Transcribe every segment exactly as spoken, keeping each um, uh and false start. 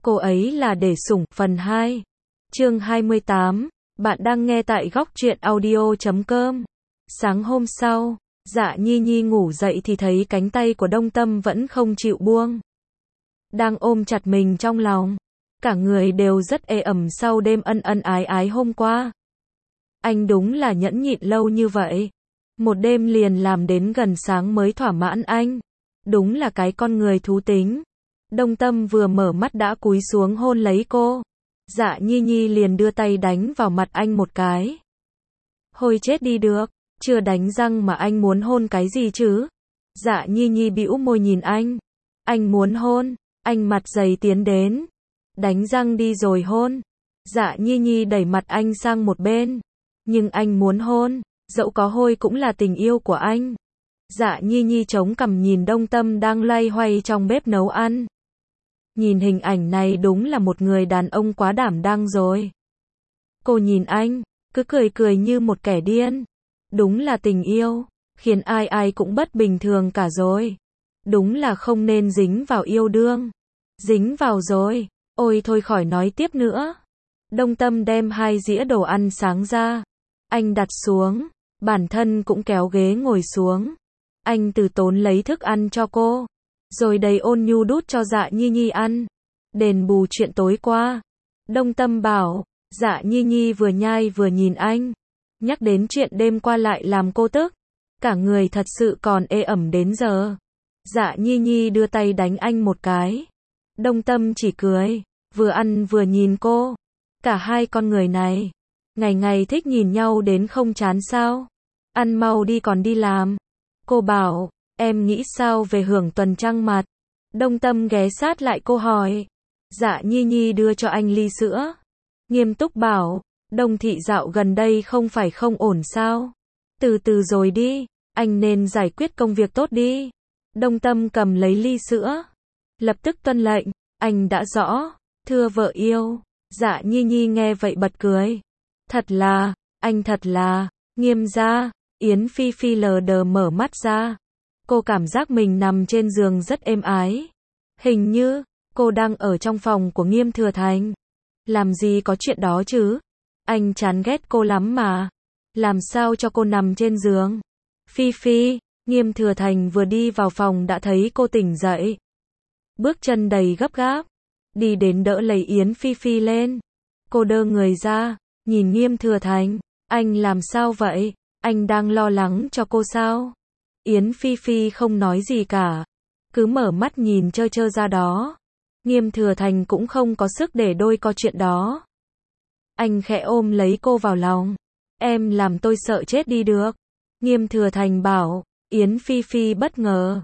Cô ấy là để sủng, phần hai. Chương hai mươi tám. Bạn đang nghe tại góc truyện audio chấm com. Sáng hôm sau, Dạ Nhi Nhi ngủ dậy thì thấy cánh tay của Đông Tâm vẫn không chịu buông. Đang ôm chặt mình trong lòng. Cả người đều rất ê ẩm sau đêm ân ân ái ái hôm qua. Anh đúng là nhẫn nhịn lâu như vậy. Một đêm liền làm đến gần sáng mới thỏa mãn anh. Đúng là cái con người thú tính. Đông Tâm vừa mở mắt đã cúi xuống hôn lấy cô. Dạ Nhi Nhi liền đưa tay đánh vào mặt anh một cái. Hôi chết đi được, chưa đánh răng mà anh muốn hôn cái gì chứ? Dạ Nhi Nhi bĩu môi nhìn anh. Anh muốn hôn, anh mặt dày tiến đến. Đánh răng đi rồi hôn. Dạ Nhi Nhi đẩy mặt anh sang một bên. Nhưng anh muốn hôn, dẫu có hôi cũng là tình yêu của anh. Dạ Nhi Nhi chống cằm nhìn Đông Tâm đang loay hoay trong bếp nấu ăn. Nhìn hình ảnh này đúng là một người đàn ông quá đảm đang rồi. Cô nhìn anh, cứ cười cười như một kẻ điên. Đúng là tình yêu, khiến ai ai cũng bất bình thường cả rồi. Đúng là không nên dính vào yêu đương. Dính vào rồi, ôi thôi khỏi nói tiếp nữa. Đông Tâm đem hai dĩa đồ ăn sáng ra. Anh đặt xuống, bản thân cũng kéo ghế ngồi xuống. Anh từ tốn lấy thức ăn cho cô. Rồi đầy ôn nhu đút cho Dạ Nhi Nhi ăn. Đền bù chuyện tối qua. Đông Tâm bảo, Dạ Nhi Nhi vừa nhai vừa nhìn anh. Nhắc đến chuyện đêm qua lại làm cô tức. Cả người thật sự còn ê ẩm đến giờ. Dạ Nhi Nhi đưa tay đánh anh một cái. Đông Tâm chỉ cười, vừa ăn vừa nhìn cô. Cả hai con người này, ngày ngày thích nhìn nhau đến không chán sao? Ăn mau đi còn đi làm. Cô bảo, em nghĩ sao về hưởng tuần trăng mật? Đông Tâm ghé sát lại cô hỏi. Dạ Nhi Nhi đưa cho anh ly sữa. Nghiêm túc bảo, Đông thị dạo gần đây không phải không ổn sao? Từ từ rồi đi, anh nên giải quyết công việc tốt đi. Đông Tâm cầm lấy ly sữa. Lập tức tuân lệnh, anh đã rõ, thưa vợ yêu. Dạ Nhi Nhi nghe vậy bật cười. Thật là, anh thật là, Nghiêm gia. Yến Phi Phi lờ đờ mở mắt ra. Cô cảm giác mình nằm trên giường rất êm ái. Hình như, cô đang ở trong phòng của Nghiêm Thừa Thành. Làm gì có chuyện đó chứ? Anh chán ghét cô lắm mà. Làm sao cho cô nằm trên giường? Phi Phi, Nghiêm Thừa Thành vừa đi vào phòng đã thấy cô tỉnh dậy. Bước chân đầy gấp gáp. Đi đến đỡ lấy Yến Phi Phi lên. Cô đơ người ra, nhìn Nghiêm Thừa Thành. Anh làm sao vậy? Anh đang lo lắng cho cô sao? Yến Phi Phi không nói gì cả. Cứ mở mắt nhìn trơ trơ ra đó. Nghiêm Thừa Thành cũng không có sức để đôi co chuyện đó. Anh khẽ ôm lấy cô vào lòng. Em làm tôi sợ chết đi được. Nghiêm Thừa Thành bảo. Yến Phi Phi bất ngờ.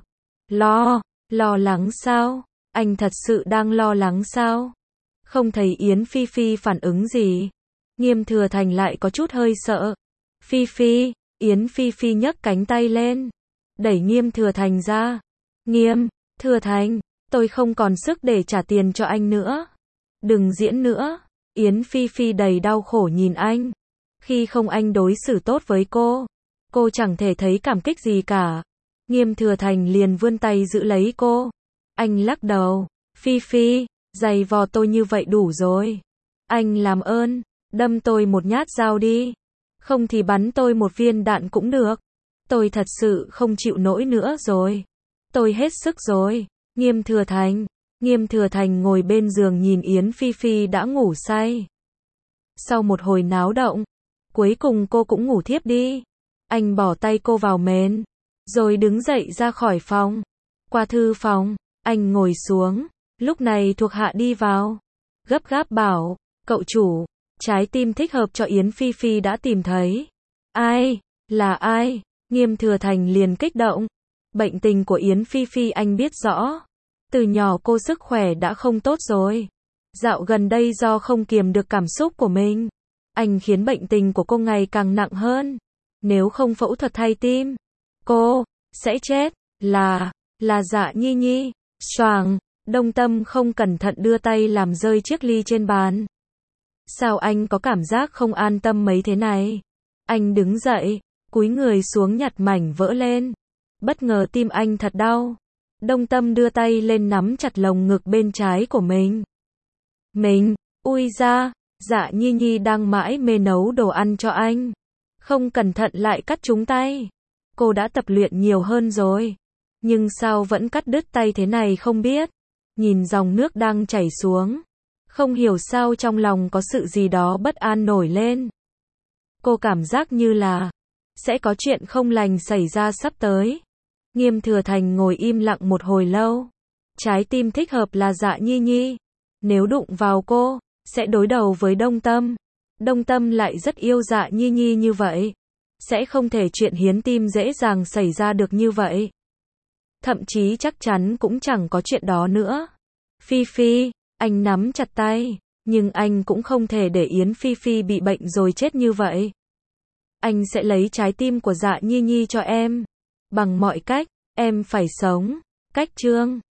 Lo, lo lắng sao? Anh thật sự đang lo lắng sao? Không thấy Yến Phi Phi phản ứng gì. Nghiêm Thừa Thành lại có chút hơi sợ. Phi Phi, Yến Phi Phi nhấc cánh tay lên. Đẩy Nghiêm Thừa Thành ra. Nghiêm, Thừa Thành, tôi không còn sức để trả tiền cho anh nữa. Đừng diễn nữa. Yến Phi Phi đầy đau khổ nhìn anh. Khi không anh đối xử tốt với cô, cô chẳng thể thấy cảm kích gì cả. Nghiêm Thừa Thành liền vươn tay giữ lấy cô. Anh lắc đầu. Phi Phi, giày vò tôi như vậy đủ rồi. Anh làm ơn, đâm tôi một nhát dao đi. Không thì bắn tôi một viên đạn cũng được. Tôi thật sự không chịu nổi nữa rồi. Tôi hết sức rồi. Nghiêm Thừa Thành. Nghiêm Thừa Thành ngồi bên giường nhìn Yến Phi Phi đã ngủ say. Sau một hồi náo động, cuối cùng cô cũng ngủ thiếp đi. Anh bỏ tay cô vào mền, rồi đứng dậy ra khỏi phòng. Qua thư phòng, anh ngồi xuống. Lúc này thuộc hạ đi vào. Gấp gáp bảo, cậu chủ, trái tim thích hợp cho Yến Phi Phi đã tìm thấy. Ai? Là ai? Nghiêm Thừa Thành liền kích động. Bệnh tình của Yến Phi Phi anh biết rõ. Từ nhỏ cô sức khỏe đã không tốt rồi. Dạo gần đây do không kiềm được cảm xúc của mình, anh khiến bệnh tình của cô ngày càng nặng hơn. Nếu không phẫu thuật thay tim, cô sẽ chết. Là, là Dạ Nhi Nhi. Choàng, Đông Tâm không cẩn thận đưa tay làm rơi chiếc ly trên bàn. Sao anh có cảm giác không an tâm mấy thế này? Anh đứng dậy, cúi người xuống nhặt mảnh vỡ lên. Bất ngờ tim anh thật đau. Đông Tâm đưa tay lên nắm chặt lồng ngực bên trái của mình. Mình, ui da, Dạ Nhi Nhi đang mãi mê nấu đồ ăn cho anh. Không cẩn thận lại cắt trúng tay. Cô đã tập luyện nhiều hơn rồi. Nhưng sao vẫn cắt đứt tay thế này không biết. Nhìn dòng nước đang chảy xuống. Không hiểu sao trong lòng có sự gì đó bất an nổi lên. Cô cảm giác như là sẽ có chuyện không lành xảy ra sắp tới. Nghiêm Thừa Thành ngồi im lặng một hồi lâu. Trái tim thích hợp là Dạ Nhi Nhi. Nếu đụng vào cô, sẽ đối đầu với Đông Tâm. Đông Tâm lại rất yêu Dạ Nhi Nhi như vậy. Sẽ không thể chuyện hiến tim dễ dàng xảy ra được như vậy. Thậm chí chắc chắn cũng chẳng có chuyện đó nữa. Phi Phi, anh nắm chặt tay. Nhưng anh cũng không thể để Yến Phi Phi bị bệnh rồi chết như vậy. Anh sẽ lấy trái tim của Dạ Nhi Nhi cho em. Bằng mọi cách, em phải sống. Cách chương